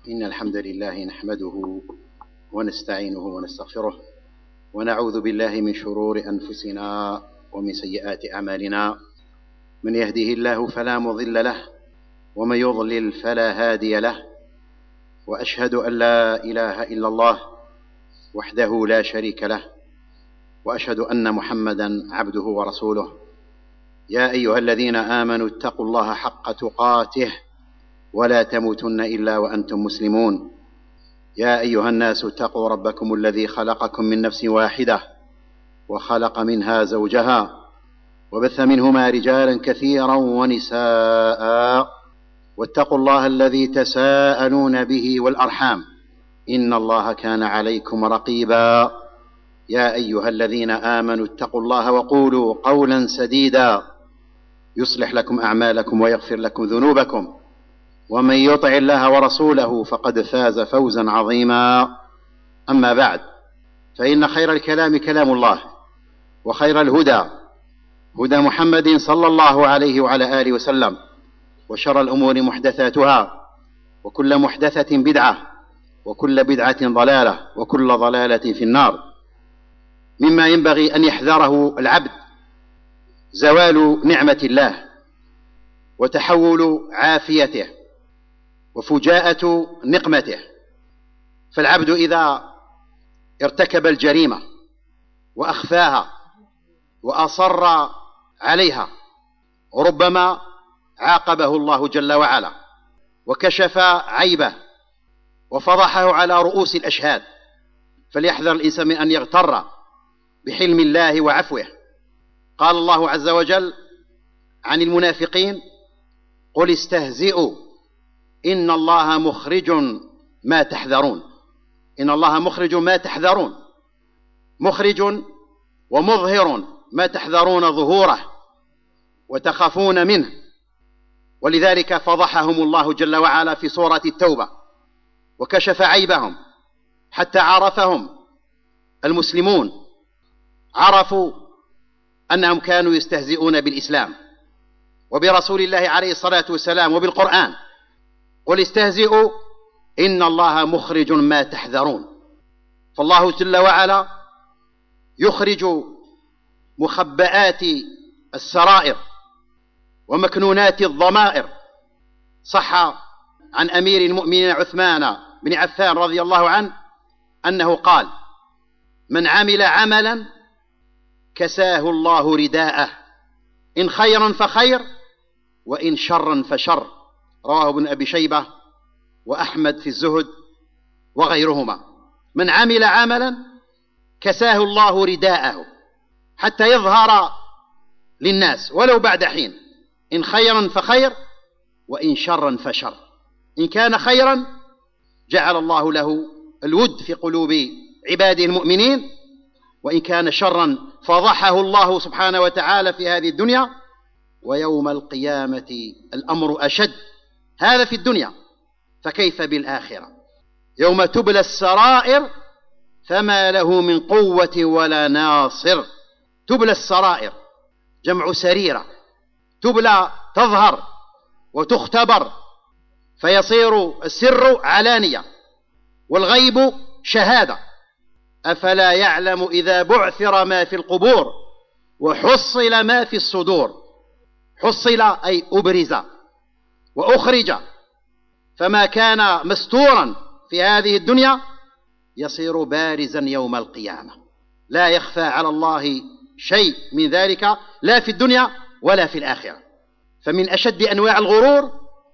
إن الحمد لله نحمده ونستعينه ونستغفره ونعوذ بالله من شرور أنفسنا ومن سيئات أعمالنا. من يهده الله فلا مضل له ومن يضلل فلا هادي له، وأشهد أن لا إله إلا الله وحده لا شريك له، وأشهد أن محمدا عبده ورسوله. يا أيها الذين آمنوا اتقوا الله حق تقاته ولا تموتن إلا وأنتم مسلمون. يا أيها الناس اتقوا ربكم الذي خلقكم من نفس واحدة وخلق منها زوجها وبث منهما رجالا كثيرا ونساء، واتقوا الله الذي تساءلون به والأرحام إن الله كان عليكم رقيبا. يا أيها الذين آمنوا اتقوا الله وقولوا قولا سديدا يصلح لكم أعمالكم ويغفر لكم ذنوبكم، ومن يطع الله ورسوله فقد فاز فوزا عظيما. أما بعد، فإن خير الكلام كلام الله، وخير الهدى هدى محمد صلى الله عليه وعلى آله وسلم، وشر الأمور محدثاتها، وكل محدثة بدعة، وكل بدعة ضلالة، وكل ضلالة في النار. مما ينبغي أن يحذره العبد زوال نعمة الله وتحول عافيته وفجاءة نقمته. فالعبد إذا ارتكب الجريمة وأخفاها وأصر عليها ربما عاقبه الله جل وعلا وكشف عيبه وفضحه على رؤوس الأشهاد. فليحذر الإنسان من أن يغتر بحلم الله وعفوه. قال الله عز وجل عن المنافقين: قل استهزئوا إن الله مخرج ما تحذرون. إن الله مخرج ما تحذرون، مخرج ومظهر ما تحذرون ظهوره وتخافون منه. ولذلك فضحهم الله جل وعلا في سورة التوبة وكشف عيبهم حتى عرفهم المسلمون، عرفوا أنهم كانوا يستهزئون بالإسلام وبرسول الله عليه الصلاة والسلام وبالقرآن. قل استهزئوا إن الله مخرج ما تحذرون. فالله جل وعلا يخرج مخبآت السرائر ومكنونات الضمائر. صح عن أمير المؤمنين عثمان بن عفان رضي الله عنه أنه قال: من عمل عملا كساه الله رداءه، إن خيرا فخير وإن شرا فشر. رواه ابن أبي شيبة وأحمد في الزهد وغيرهما. من عمل عملا كساه الله رداءه حتى يظهر للناس ولو بعد حين، إن خيرا فخير وإن شرا فشر. إن كان خيرا جعل الله له الود في قلوب عباده المؤمنين، وإن كان شرا فضحه الله سبحانه وتعالى في هذه الدنيا، ويوم القيامة الأمر أشد. هذا في الدنيا، فكيف بالآخرة؟ يوم تبلى السرائر فما له من قوة ولا ناصر. تبلى السرائر جمع سريرة، تبلى تظهر وتختبر، فيصير السر علانية والغيب شهادة. أفلا يعلم إذا بعثر ما في القبور وحصل ما في الصدور. حصل أي أبرز وأخرج، فما كان مستورا في هذه الدنيا يصير بارزا يوم القيامة. لا يخفى على الله شيء من ذلك، لا في الدنيا ولا في الآخرة. فمن أشد أنواع الغرور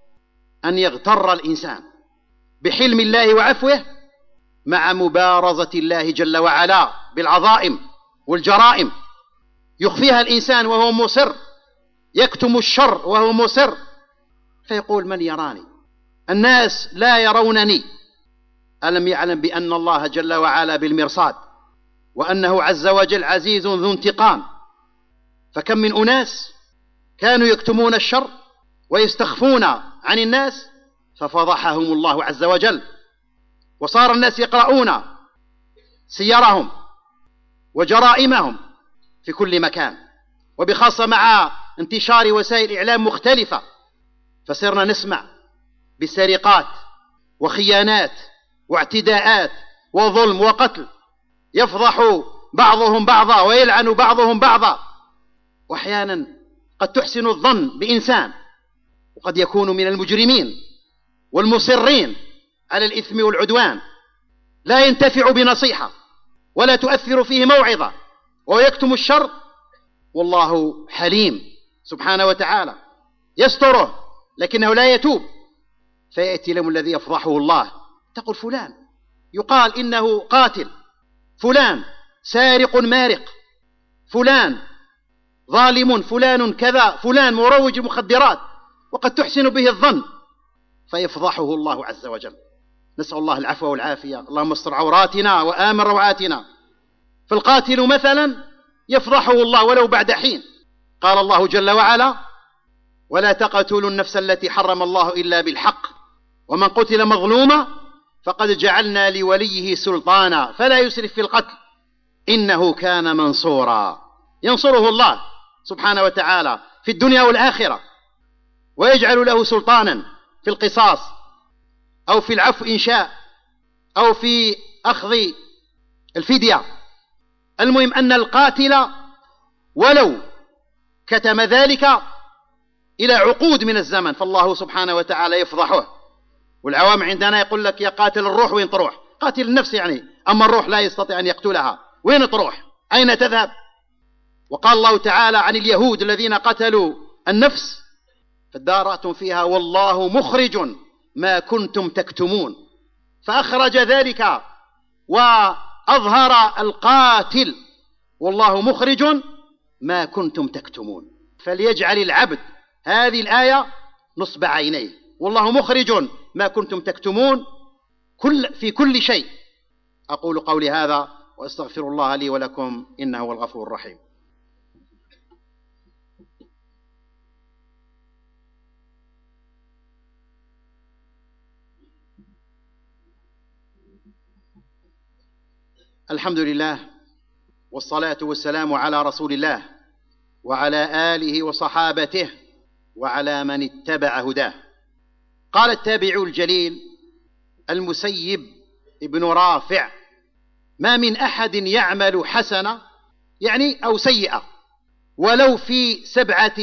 أن يغتر الإنسان بحلم الله وعفوه مع مبارزة الله جل وعلا بالعظائم والجرائم. يخفيها الإنسان وهو مصر، يكتم الشر وهو مصر، فيقول: من يراني؟ الناس لا يرونني. ألم يعلم بأن الله جل وعلا بالمرصاد، وأنه عز وجل عزيز ذو انتقام؟ فكم من أناس كانوا يكتمون الشر ويستخفون عن الناس ففضحهم الله عز وجل، وصار الناس يقرؤون سيرهم وجرائمهم في كل مكان، وبخاصة مع انتشار وسائل إعلام مختلفة، فصرنا نسمع بالسرقات وخيانات واعتداءات وظلم وقتل، يفضح بعضهم بعضا ويلعن بعضهم بعضا. وأحيانا قد تحسن الظن بإنسان وقد يكون من المجرمين والمصرين على الإثم والعدوان، لا ينتفع بنصيحة ولا تؤثر فيه موعظة ويكتم الشر، والله حليم سبحانه وتعالى يستره لكنه لا يتوب، فيأتي لهم الذي يفضحه الله. تقول فلان يقال إنه قاتل، فلان سارق مارق، فلان ظالم، فلان كذا، فلان مروج المخدرات، وقد تحسن به الظن فيفضحه الله عز وجل. نسأل الله العفو والعافية. اللهم استر عوراتنا وآمن روعاتنا. فالقاتل مثلا يفضحه الله ولو بعد حين. قال الله جل وعلا: ولا تقتلوا النفس التي حرم الله إلا بالحق ومن قتل مظلوما فقد جعلنا لوليه سلطانا فلا يسرف في القتل إنه كان منصورا. ينصره الله سبحانه وتعالى في الدنيا والآخرة، ويجعل له سلطانا في القصاص أو في العفو إن شاء، أو في أخذ الفدية. المهم أن القاتل ولو كتم ذلك إلى عقود من الزمن فالله سبحانه وتعالى يفضحه. والعوام عندنا يقول لك: يا قاتل الروح وين تروح؟ قاتل النفس يعني، أما الروح لا يستطيع أن يقتلها، وين تروح؟ أين تذهب؟ وقال الله تعالى عن اليهود الذين قتلوا النفس: فادارأتم فيها والله مخرج ما كنتم تكتمون. فأخرج ذلك وأظهر القاتل، والله مخرج ما كنتم تكتمون. فليجعل العبد هذه الآية نصب عينيه، والله مخرج ما كنتم تكتمون في كل شيء. أقول قولي هذا وأستغفر الله لي ولكم إنه هو الغفور الرحيم. الحمد لله والصلاة والسلام على رسول الله وعلى آله وصحابته وعلى من اتبع هداه. قال التابعي الجليل المسيب ابن رافع: ما من أحد يعمل حسنة يعني أو سيئة ولو في 7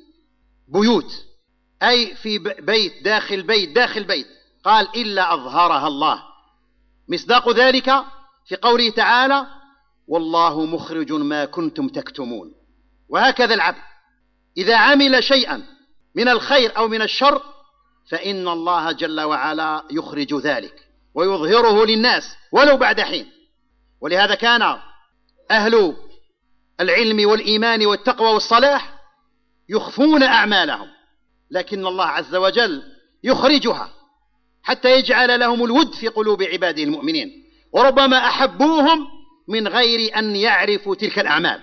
بيوت، أي في بيت داخل بيت داخل بيت، قال: إلا أظهرها الله. مصداق ذلك في قوله تعالى: والله مخرج ما كنتم تكتمون. وهكذا العبد إذا عمل شيئا من الخير أو من الشر فإن الله جل وعلا يخرج ذلك ويظهره للناس ولو بعد حين. ولهذا كان أهل العلم والإيمان والتقوى والصلاح يخفون أعمالهم، لكن الله عز وجل يخرجها حتى يجعل لهم الود في قلوب عباده المؤمنين، وربما أحبوهم من غير أن يعرفوا تلك الأعمال،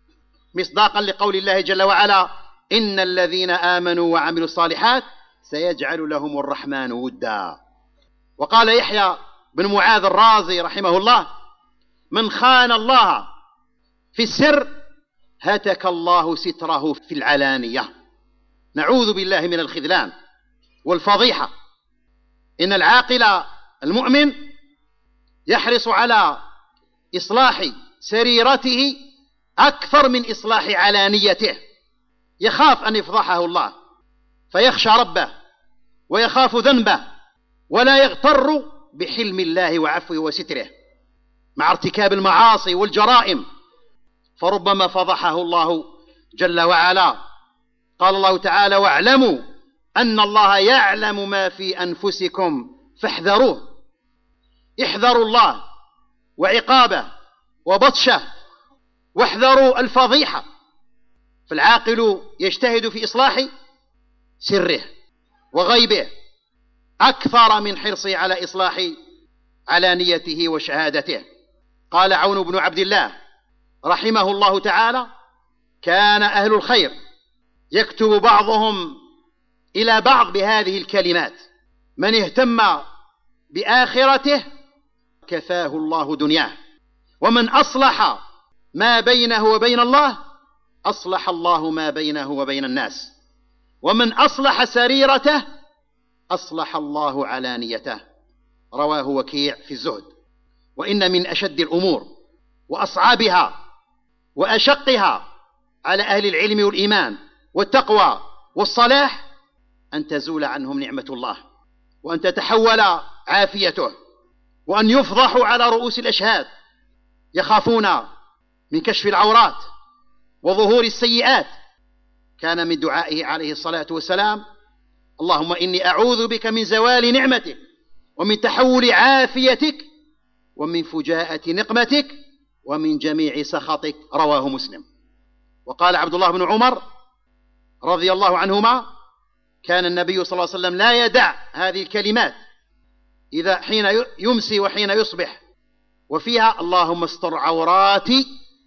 مصداقا لقول الله جل وعلا: إن الذين آمنوا وعملوا الصالحات سيجعل لهم الرحمن ودا. وقال يحيى بن معاذ الرازي رحمه الله: من خان الله في السر هتك الله ستره في العلانية. نعوذ بالله من الخذلان والفضيحة. إن العاقل المؤمن يحرص على إصلاح سريرته أكثر من إصلاح علانيته، يخاف أن يفضحه الله فيخشى ربه ويخاف ذنبه، ولا يغتر بحلم الله وعفوه وستره مع ارتكاب المعاصي والجرائم، فربما فضحه الله جل وعلا. قال الله تعالى: واعلموا أن الله يعلم ما في أنفسكم فاحذروه. احذروا الله وعقابه وبطشه، واحذروا الفضيحة. فالعاقل يجتهد في إصلاح سره وغيبه أكثر من حرصه على إصلاح علانيته وشهادته. قال عون بن عبد الله رحمه الله تعالى: كان أهل الخير يكتب بعضهم إلى بعض بهذه الكلمات: من اهتم بآخرته كفاه الله دنياه، ومن أصلح ما بينه وبين الله أصلح الله ما بينه وبين الناس، ومن أصلح سريرته أصلح الله علانيته. رواه وكيع في الزهد. وإن من أشد الأمور وأصعبها وأشقها على أهل العلم والإيمان والتقوى والصلاح أن تزول عنهم نعمة الله، وأن تتحول عافيته، وأن يفضحوا على رؤوس الأشهاد، يخافون من كشف العورات وظهور السيئات. كان من دعائه عليه الصلاة والسلام: اللهم إني أعوذ بك من زوال نعمتك، ومن تحول عافيتك، ومن فجاءة نقمتك، ومن جميع سخطك. رواه مسلم. وقال عبد الله بن عمر رضي الله عنهما: كان النبي صلى الله عليه وسلم لا يدع هذه الكلمات حين يمسي وحين يصبح، وفيها: اللهم استر عوراتي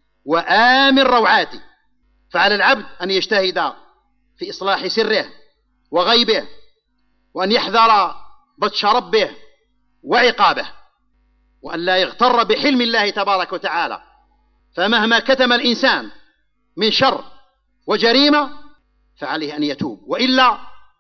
وآمن روعاتي. فعلى العبد أن يجتهد في إصلاح سره وغيبه، وأن يحذر بطش ربه وعقابه، وأن لا يغتر بحلم الله تبارك وتعالى. فمهما كتم الإنسان من شر وجريمة فعليه أن يتوب، وإلا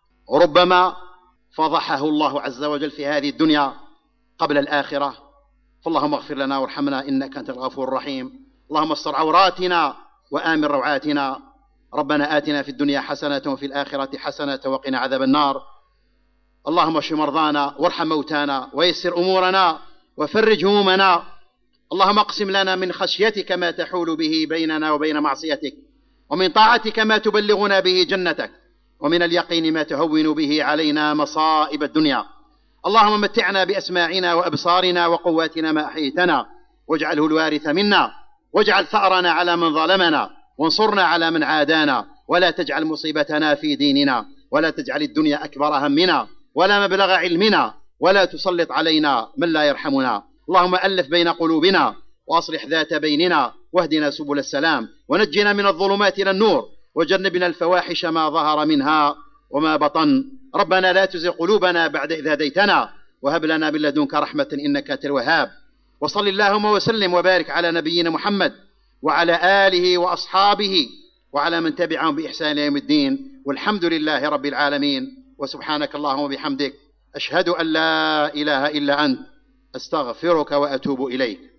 ربما فضحه الله عز وجل في هذه الدنيا قبل الآخرة. فاللهم اغفر لنا وارحمنا إنك أنت الغفور الرحيم. اللهم استر عوراتنا وآمن روعاتنا. ربنا آتنا في الدنيا حسنة وفي الآخرة حسنة وقنا عذاب النار. اللهم اشف مرضانا وارحم موتانا ويسر أمورنا وفرج همومنا. اللهم اقسم لنا من خشيتك ما تحول به بيننا وبين معصيتك، ومن طاعتك ما تبلغنا به جنتك، ومن اليقين ما تهون به علينا مصائب الدنيا. اللهم متعنا بأسماعنا وأبصارنا وقواتنا ما أحييتنا، واجعله الوارث منا، واجعل ثأرنا على من ظلمنا، وانصرنا على من عادانا، ولا تجعل مصيبتنا في ديننا، ولا تجعل الدنيا أكبر همنا ولا مبلغ علمنا، ولا تسلط علينا من لا يرحمنا. اللهم ألف بين قلوبنا وأصلح ذات بيننا، واهدنا سبل السلام، ونجنا من الظلمات إلى النور، وجنبنا الفواحش ما ظهر منها وما بطن. ربنا لا تزغ قلوبنا بعد إذ هديتنا، وهب لنا من لدنك رحمة إنك أنت الوهاب. وصل اللهم وسلم وبارك على نبينا محمد وعلى آله وأصحابه وعلى من تبعهم بإحسان إلى يوم الدين، والحمد لله رب العالمين. وسبحانك اللهم وبحمدك، أشهد أن لا إله إلا أنت، أستغفرك وأتوب إليك.